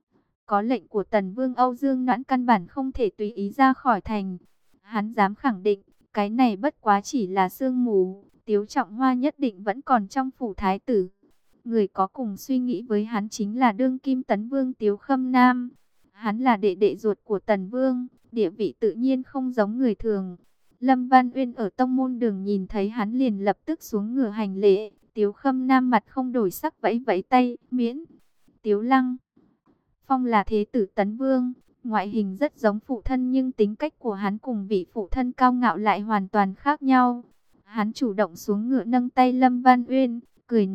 có lệnh của Tần Vương, Âu Dương Noãn căn bản không thể tùy ý ra khỏi thành. Hắn dám khẳng định, cái này bất quá chỉ là sương mù. Tiếu Trọng Hoa nhất định vẫn còn trong phủ thái tử. Người có cùng suy nghĩ với hắn chính là đương kim Tấn Vương Tiếu Khâm Nam. Hắn là đệ đệ ruột của Tần Vương, địa vị tự nhiên không giống người thường. Lâm Văn Uyên ở tông môn đường nhìn thấy hắn liền lập tức xuống ngựa hành lễ. Tiếu Khâm Nam mặt không đổi sắc vẫy vẫy tay, miễn. Tiếu Lăng Phong là thế tử Tấn Vương, ngoại hình rất giống phụ thân nhưng tính cách của hắn cùng vị phụ thân cao ngạo lại hoàn toàn khác nhau. Hắn chủ động xuống ngựa nâng tay Lâm Văn Uyên, cười nói,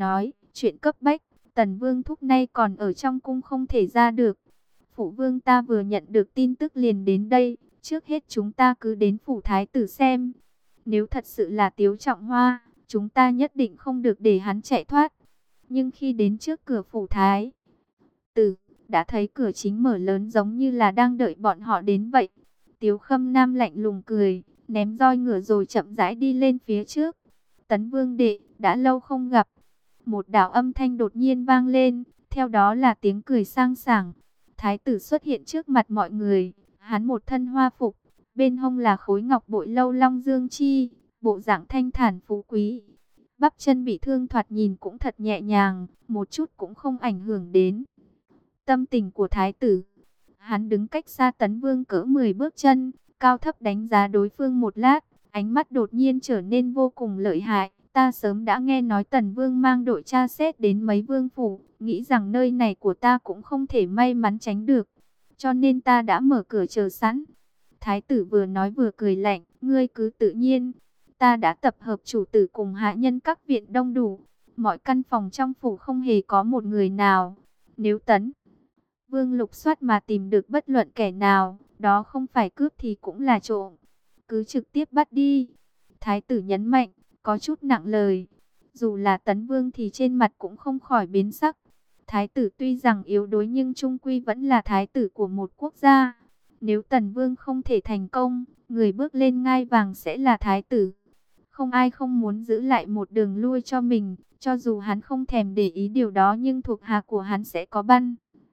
chuyện cấp bách, Tần Vương thúc nay còn ở trong cung không thể ra được. Phụ vương ta vừa nhận được tin tức liền đến đây, trước hết chúng ta cứ đến phủ thái tử xem. Nếu thật sự là Tiếu Trọng Hoa, chúng ta nhất định không được để hắn chạy thoát. Nhưng khi đến trước cửa phủ thái tử, đã thấy cửa chính mở lớn giống như là đang đợi bọn họ đến vậy. Tiếu Khâm Nam lạnh lùng cười, ném roi ngựa rồi chậm rãi đi lên phía trước. Tấn Vương đệ, đã lâu không gặp. Một đạo âm thanh đột nhiên vang lên, theo đó là tiếng cười sang sảng. Thái tử xuất hiện trước mặt mọi người, hắn một thân hoa phục, bên hông là khối ngọc bội lâu long dương chi, bộ dạng thanh thản phú quý. Bắp chân bị thương thoạt nhìn cũng thật nhẹ nhàng, một chút cũng không ảnh hưởng đến tâm tình của thái tử. Hắn đứng cách xa Tấn Vương cỡ mười bước chân, cao thấp đánh giá đối phương một lát, ánh mắt đột nhiên trở nên vô cùng lợi hại. Ta sớm đã nghe nói Tần Vương mang đội tra xét đến mấy vương phủ, nghĩ rằng nơi này của ta cũng không thể may mắn tránh được, cho nên ta đã mở cửa chờ sẵn. Thái tử vừa nói vừa cười lạnh, ngươi cứ tự nhiên. Ta đã tập hợp chủ tử cùng hạ nhân các viện đông đủ, mọi căn phòng trong phủ không hề có một người nào. Nếu Tấn Vương lục soát mà tìm được bất luận kẻ nào, đó không phải cướp thì cũng là trộm. Cứ trực tiếp bắt đi. Thái tử nhấn mạnh, có chút nặng lời. Dù là Tấn Vương thì trên mặt cũng không khỏi biến sắc. Thái tử tuy rằng yếu đuối nhưng trung quy vẫn là thái tử của một quốc gia. Nếu Tần Vương không thể thành công, người bước lên ngai vàng sẽ là thái tử. Không ai không muốn giữ lại một đường lui cho mình, cho dù hắn không thèm để ý điều đó nhưng thuộc hạ của hắn sẽ có băn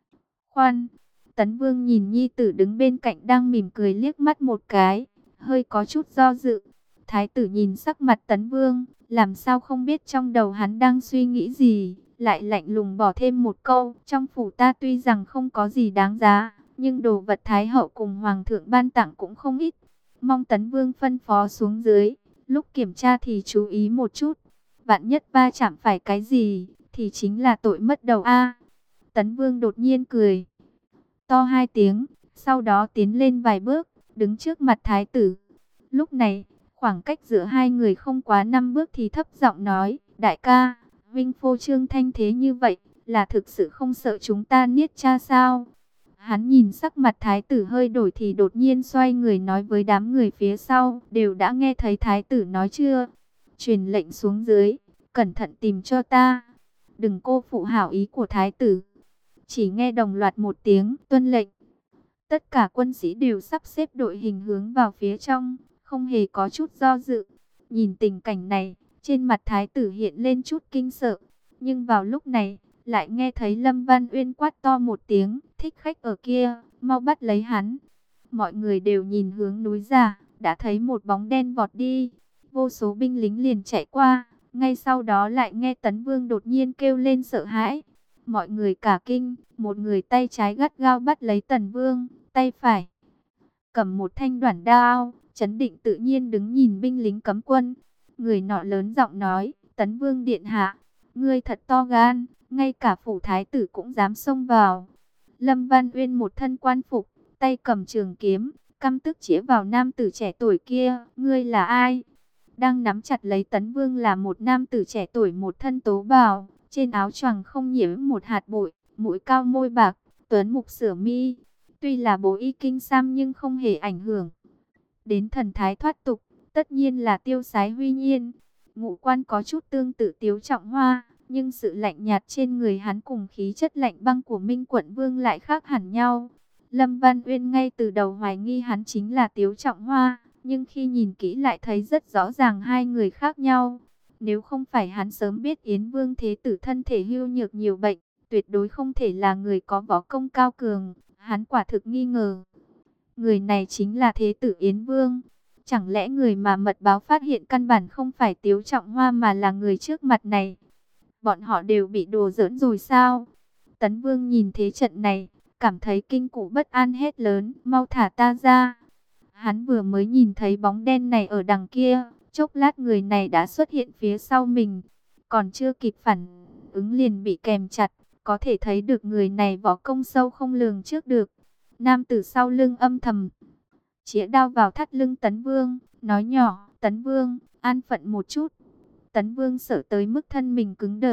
khoăn. Tấn Vương nhìn nhi tử đứng bên cạnh đang mỉm cười liếc mắt một cái, hơi có chút do dự. Thái tử nhìn sắc mặt Tấn Vương, làm sao không biết trong đầu hắn đang suy nghĩ gì, lại lạnh lùng bỏ thêm một câu, trong phủ ta tuy rằng không có gì đáng giá, nhưng đồ vật Thái hậu cùng Hoàng thượng ban tặng cũng không ít. Mong Tấn Vương phân phó xuống dưới, lúc kiểm tra thì chú ý một chút, vạn nhất va chạm phải cái gì, thì chính là tội mất đầu a. Tấn Vương đột nhiên cười to hai tiếng, sau đó tiến lên vài bước, đứng trước mặt thái tử. Lúc này, khoảng cách giữa hai người không quá năm bước thì thấp giọng nói, đại ca, vinh phô trương thanh thế như vậy, là thực sự không sợ chúng ta niết cha sao? Hắn nhìn sắc mặt thái tử hơi đổi thì đột nhiên xoay người nói với đám người phía sau, đều đã nghe thấy thái tử nói chưa? Truyền lệnh xuống dưới, cẩn thận tìm cho ta, đừng cô phụ hảo ý của thái tử. Chỉ nghe đồng loạt một tiếng tuân lệnh. Tất cả quân sĩ đều sắp xếp đội hình hướng vào phía trong, không hề có chút do dự. Nhìn tình cảnh này, trên mặt thái tử hiện lên chút kinh sợ. Nhưng vào lúc này, lại nghe thấy Lâm Văn Uyên quát to một tiếng, thích khách ở kia, mau bắt lấy hắn. Mọi người đều nhìn hướng núi ra, đã thấy một bóng đen vọt đi. Vô số binh lính liền chạy qua, ngay sau đó lại nghe Tấn Vương đột nhiên kêu lên sợ hãi. Mọi người cả kinh, một người tay trái gắt gao bắt lấy Tần Vương, tay phải cầm một thanh đoản đao, trấn định tự nhiên đứng nhìn binh lính cấm quân. Người nọ lớn giọng nói, Tấn Vương điện hạ, ngươi thật to gan, ngay cả phủ thái tử cũng dám xông vào. Lâm Văn Uyên một thân quan phục, tay cầm trường kiếm, căm tức chĩa vào nam tử trẻ tuổi kia, ngươi là ai? Đang nắm chặt lấy Tấn Vương là một nam tử trẻ tuổi một thân tố bào, trên áo choàng không nhiễm một hạt bụi, mũi cao môi bạc, tuấn mục sửa mi. Tuy là bố y kinh sam nhưng không hề ảnh hưởng đến thần thái thoát tục, tất nhiên là tiêu sái huy nhiên. Ngũ quan có chút tương tự Tiếu Trọng Hoa, nhưng sự lạnh nhạt trên người hắn cùng khí chất lạnh băng của Minh Quận Vương lại khác hẳn nhau. Lâm Văn Uyên ngay từ đầu hoài nghi hắn chính là Tiếu Trọng Hoa, nhưng khi nhìn kỹ lại thấy rất rõ ràng hai người khác nhau. Nếu không phải hắn sớm biết Yến Vương Thế Tử thân thể hưu nhược nhiều bệnh, tuyệt đối không thể là người có võ công cao cường. Hắn quả thực nghi ngờ, người này chính là Thế Tử Yến Vương. Chẳng lẽ người mà mật báo phát hiện căn bản không phải Tiếu Trọng Hoa mà là người trước mặt này? Bọn họ đều bị đùa giỡn rồi sao? Tấn Vương nhìn thế trận này, cảm thấy kinh củ bất an hét lớn, mau thả ta ra. Hắn vừa mới nhìn thấy bóng đen này ở đằng kia, chốc lát người này đã xuất hiện phía sau mình, còn chưa kịp phản ứng liền bị kèm chặt, có thể thấy được người này võ công sâu không lường trước được. Nam tử sau lưng âm thầm chĩa đao vào thắt lưng Tấn Vương, nói nhỏ, Tấn Vương, an phận một chút. Tấn Vương sợ tới mức thân mình cứng đờ,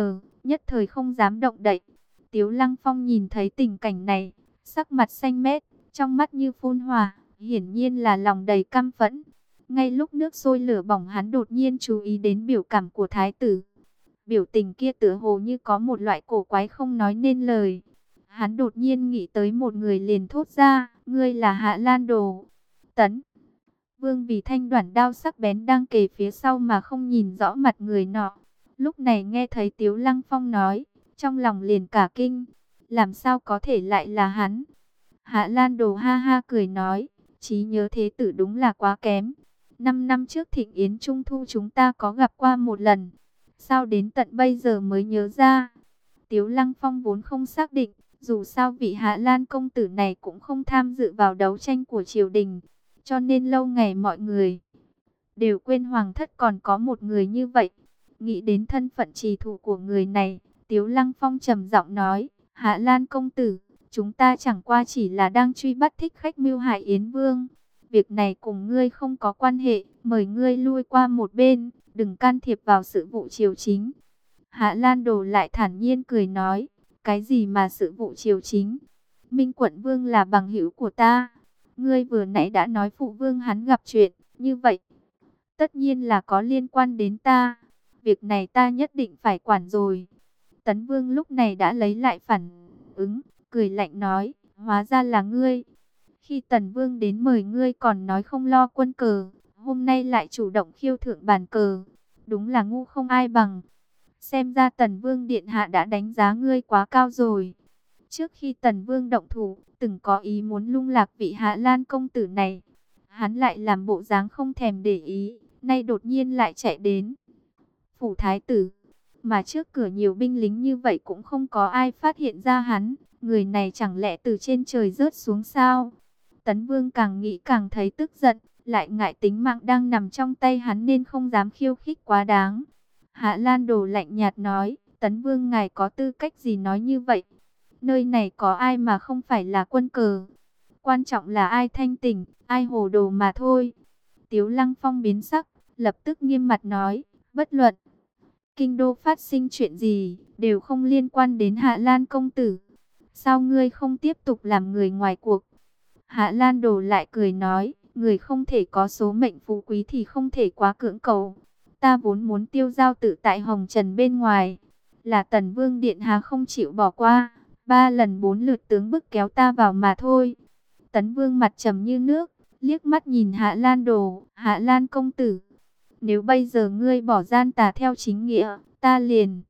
nhất thời không dám động đậy. Tiếu Lăng Phong nhìn thấy tình cảnh này, sắc mặt xanh mét, trong mắt như phun hỏa, hiển nhiên là lòng đầy căm phẫn. Ngay lúc nước sôi lửa bỏng, hắn đột nhiên chú ý đến biểu cảm của thái tử. Biểu tình kia tựa hồ như có một loại cổ quái không nói nên lời. Hắn đột nhiên nghĩ tới một người, liền thốt ra, ngươi là Hạ Lan Đồ. Tấn Vương vì thanh đoản đao sắc bén đang kề phía sau mà không nhìn rõ mặt người nọ. Lúc này nghe thấy Tiếu Lăng Phong nói, trong lòng liền cả kinh. Làm sao có thể lại là hắn? Hạ Lan Đồ ha ha cười nói, trí nhớ thế tử đúng là quá kém. Năm năm trước Thịnh Yến Trung Thu chúng ta có gặp qua một lần. Sao đến tận bây giờ mới nhớ ra? Tiếu Lăng Phong vốn không xác định, dù sao vị Hạ Lan công tử này cũng không tham dự vào đấu tranh của triều đình. Cho nên lâu ngày mọi người đều quên hoàng thất còn có một người như vậy. Nghĩ đến thân phận trì thủ của người này, Tiếu Lăng Phong trầm giọng nói, Hạ Lan công tử, chúng ta chẳng qua chỉ là đang truy bắt thích khách mưu hại Yến Vương. Việc này cùng ngươi không có quan hệ, mời ngươi lui qua một bên, đừng can thiệp vào sự vụ triều chính. Hạ Lan Đồ lại thản nhiên cười nói, cái gì mà sự vụ triều chính? Minh Quận Vương là bằng hữu của ta. Ngươi vừa nãy đã nói phụ vương hắn gặp chuyện, như vậy tất nhiên là có liên quan đến ta. Việc này ta nhất định phải quản rồi. Tấn Vương lúc này đã lấy lại phản ứng, cười lạnh nói, hóa ra là ngươi. Khi Tần Vương đến mời ngươi còn nói không lo quân cờ, hôm nay lại chủ động khiêu thượng bàn cờ. Đúng là ngu không ai bằng. Xem ra Tần Vương điện hạ đã đánh giá ngươi quá cao rồi. Trước khi Tần Vương động thủ, từng có ý muốn lung lạc vị Hạ Lan công tử này. Hắn lại làm bộ dáng không thèm để ý, nay đột nhiên lại chạy đến phủ thái tử. Mà trước cửa nhiều binh lính như vậy cũng không có ai phát hiện ra hắn. Người này chẳng lẽ từ trên trời rớt xuống sao? Tấn Vương càng nghĩ càng thấy tức giận, lại ngại tính mạng đang nằm trong tay hắn nên không dám khiêu khích quá đáng. Hạ Lan Đồ lạnh nhạt nói, Tấn Vương ngài có tư cách gì nói như vậy? Nơi này có ai mà không phải là quân cờ? Quan trọng là ai thanh tỉnh, ai hồ đồ mà thôi. Tiếu Lăng Phong biến sắc, lập tức nghiêm mặt nói, bất luận kinh đô phát sinh chuyện gì, đều không liên quan đến Hạ Lan công tử. Sao ngươi không tiếp tục làm người ngoài cuộc? Hạ Lan Đồ lại cười nói, người không thể có số mệnh phú quý thì không thể quá cưỡng cầu. Ta vốn muốn tiêu giao tự tại hồng trần bên ngoài, là Tần Vương điện hạ không chịu bỏ qua, ba lần bốn lượt tướng bức kéo ta vào mà thôi. Tấn Vương mặt trầm như nước, liếc mắt nhìn Hạ Lan Đồ, Hạ Lan công tử, nếu bây giờ ngươi bỏ gian tà theo chính nghĩa, ta liền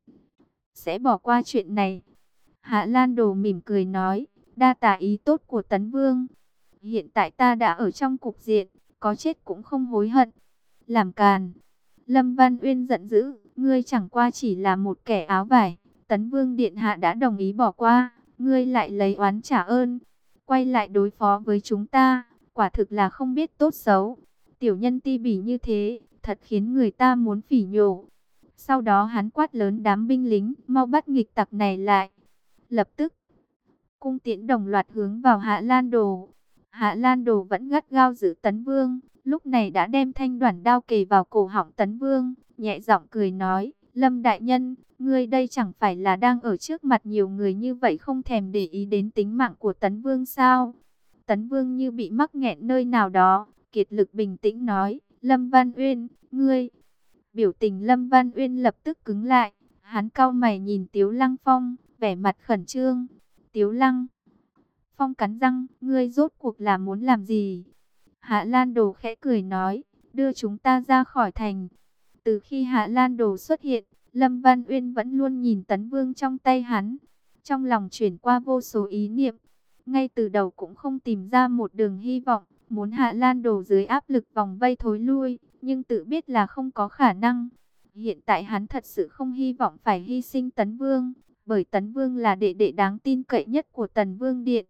sẽ bỏ qua chuyện này. Hạ Lan Đồ mỉm cười nói, đa tạ ý tốt của Tấn Vương. Hiện tại ta đã ở trong cục diện, có chết cũng không hối hận. Làm càn. Lâm Văn Uyên giận dữ, ngươi chẳng qua chỉ là một kẻ áo vải. Tấn Vương điện hạ đã đồng ý bỏ qua, ngươi lại lấy oán trả ơn, quay lại đối phó với chúng ta, quả thực là không biết tốt xấu. Tiểu nhân ti bỉ như thế, thật khiến người ta muốn phỉ nhổ. Sau đó hắn quát lớn đám binh lính, mau bắt nghịch tặc này lại. Lập tức, cung tiễn đồng loạt hướng vào Hạ Lan Đồ. Hạ Lan Đồ vẫn gắt gao giữ Tấn Vương, lúc này đã đem thanh đoản đao kề vào cổ họng Tấn Vương, nhẹ giọng cười nói, Lâm đại nhân, ngươi đây chẳng phải là đang ở trước mặt nhiều người như vậy không thèm để ý đến tính mạng của Tấn Vương sao? Tấn Vương như bị mắc nghẹn nơi nào đó, kiệt lực bình tĩnh nói, Lâm Văn Uyên, ngươi. Biểu tình Lâm Văn Uyên lập tức cứng lại, hắn cau mày nhìn Tiếu Lăng Phong, vẻ mặt khẩn trương. Tiếu Lăng Phong cắn răng, ngươi rốt cuộc là muốn làm gì? Hạ Lan Đồ khẽ cười nói, đưa chúng ta ra khỏi thành. Từ khi Hạ Lan Đồ xuất hiện, Lâm Văn Uyên vẫn luôn nhìn Tấn Vương trong tay hắn. Trong lòng chuyển qua vô số ý niệm, ngay từ đầu cũng không tìm ra một đường hy vọng, muốn Hạ Lan Đồ dưới áp lực vòng vây thối lui, nhưng tự biết là không có khả năng. Hiện tại hắn thật sự không hy vọng phải hy sinh Tấn Vương, bởi Tấn Vương là đệ đệ đáng tin cậy nhất của Tần Vương Điện.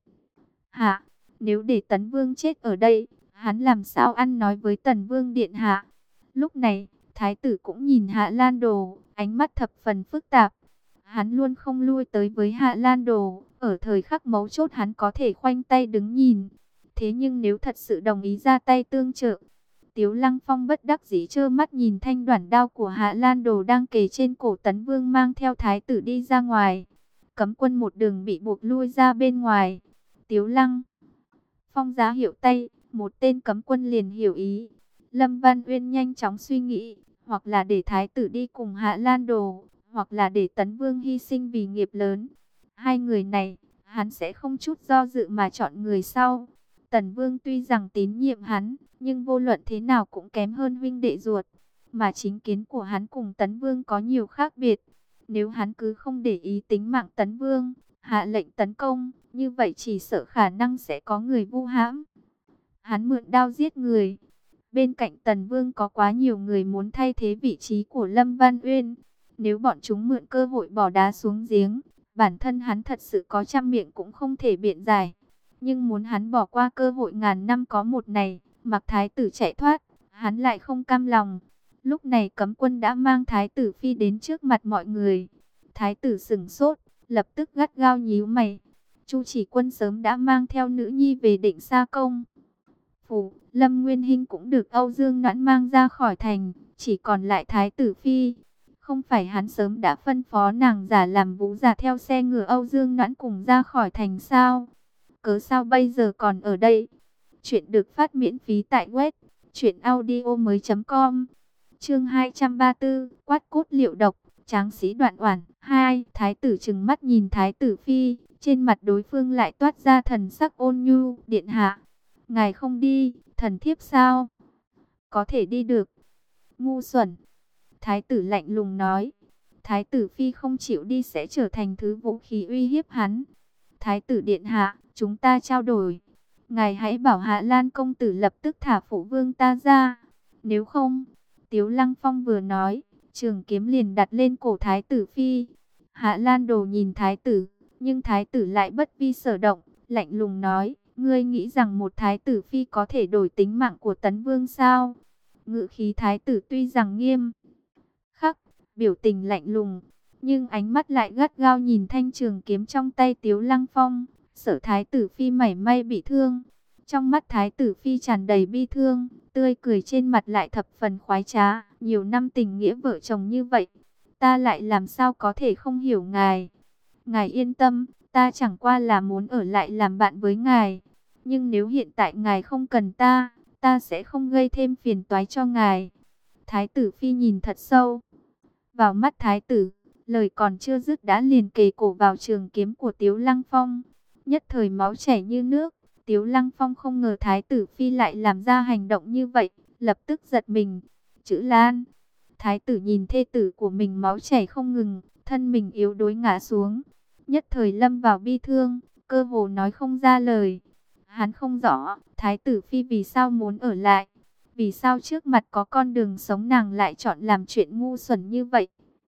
Hạ, nếu để Tấn Vương chết ở đây, hắn làm sao ăn nói với Tần Vương Điện hạ? Lúc này, Thái tử cũng nhìn Hạ Lan Đồ, ánh mắt thập phần phức tạp. Hắn luôn không lui tới với Hạ Lan Đồ, ở thời khắc mấu chốt hắn có thể khoanh tay đứng nhìn. Thế nhưng nếu thật sự đồng ý ra tay tương trợ, Tiếu Lăng Phong bất đắc dĩ trơ mắt nhìn thanh đoản đao của Hạ Lan Đồ đang kề trên cổ Tấn Vương mang theo thái tử đi ra ngoài. Cấm quân một đường bị buộc lui ra bên ngoài. Tiếu Lăng Phong giá hiệu tay, một tên cấm quân liền hiểu ý. Lâm Văn Uyên nhanh chóng suy nghĩ, hoặc là để thái tử đi cùng Hạ Lan Đồ, hoặc là để Tấn Vương hy sinh vì nghiệp lớn. Hai người này, hắn sẽ không chút do dự mà chọn người sau. Tấn Vương tuy rằng tín nhiệm hắn, nhưng vô luận thế nào cũng kém hơn huynh đệ ruột. Mà chính kiến của hắn cùng Tấn Vương có nhiều khác biệt. Nếu hắn cứ không để ý tính mạng Tấn Vương, hạ lệnh tấn công, như vậy chỉ sợ khả năng sẽ có người vu hãm. Hắn mượn đao giết người. Bên cạnh Tấn Vương có quá nhiều người muốn thay thế vị trí của Lâm Văn Uyên. Nếu bọn chúng mượn cơ hội bỏ đá xuống giếng, bản thân hắn thật sự có trăm miệng cũng không thể biện giải. Nhưng muốn hắn bỏ qua cơ hội ngàn năm có một này, mặc thái tử chạy thoát, hắn lại không cam lòng. Lúc này cấm quân đã mang thái tử phi đến trước mặt mọi người. Thái tử sửng sốt, lập tức gắt gao nhíu mày. Chu Chỉ Quân sớm đã mang theo nữ nhi về Định Sa Công phủ. Lâm Nguyên Hinh cũng được Âu Dương Noãn mang ra khỏi thành, chỉ còn lại thái tử phi. Không phải hắn sớm đã phân phó nàng giả làm vũ giả theo xe ngựa Âu Dương Noãn cùng ra khỏi thành sao? Cớ sao bây giờ còn ở đây? Chuyện được phát miễn phí tại web truyện audio mới chấm com. Chương hai trăm ba mươi tư, quát cốt liệu độc, tráng sĩ Đoạn Oản. Hai, thái tử trừng mắt nhìn thái tử phi, trên mặt đối phương lại toát ra thần sắc ôn nhu. Điện hạ, ngài không đi, thần thiếp sao? Có thể đi được. Ngu xuẩn. Thái tử lạnh lùng nói. Thái tử phi không chịu đi sẽ trở thành thứ vũ khí uy hiếp hắn. Thái tử điện hạ, chúng ta trao đổi. Ngài hãy bảo Hạ Lan công tử lập tức thả phụ vương ta ra. Nếu không, Tiếu Lăng Phong vừa nói, trường kiếm liền đặt lên cổ thái tử phi. Hạ Lan Đồ nhìn thái tử, nhưng thái tử lại bất vi sở động, lạnh lùng nói, ngươi nghĩ rằng một thái tử phi có thể đổi tính mạng của Tấn Vương sao? Ngữ khí thái tử tuy rằng nghiêm khắc, biểu tình lạnh lùng, nhưng ánh mắt lại gắt gao nhìn thanh trường kiếm trong tay Tiếu Lăng Phong, sợ thái tử phi mảy may bị thương. Trong mắt thái tử phi tràn đầy bi thương, tươi cười trên mặt lại thập phần khoái trá. Nhiều năm tình nghĩa vợ chồng như vậy, ta lại làm sao có thể không hiểu ngài. Ngài yên tâm, ta chẳng qua là muốn ở lại làm bạn với ngài. Nhưng nếu hiện tại ngài không cần ta, ta sẽ không gây thêm phiền toái cho ngài. Thái tử phi nhìn thật sâu vào mắt thái tử, lời còn chưa dứt đã liền kề cổ vào trường kiếm của Tiếu Lăng Phong. Nhất thời máu chảy như nước. Tiếu Lăng Phong không ngờ thái tử phi lại làm ra hành động như vậy, lập tức giật mình. Chữ Lan. Thái tử nhìn thê tử của mình máu chảy không ngừng, thân mình yếu đuối ngã xuống. Nhất thời lâm vào bi thương, cơ hồ nói không ra lời. Hắn không rõ, thái tử phi vì sao muốn ở lại. Vì sao trước mặt có con đường sống nàng lại chọn làm chuyện ngu xuẩn như vậy.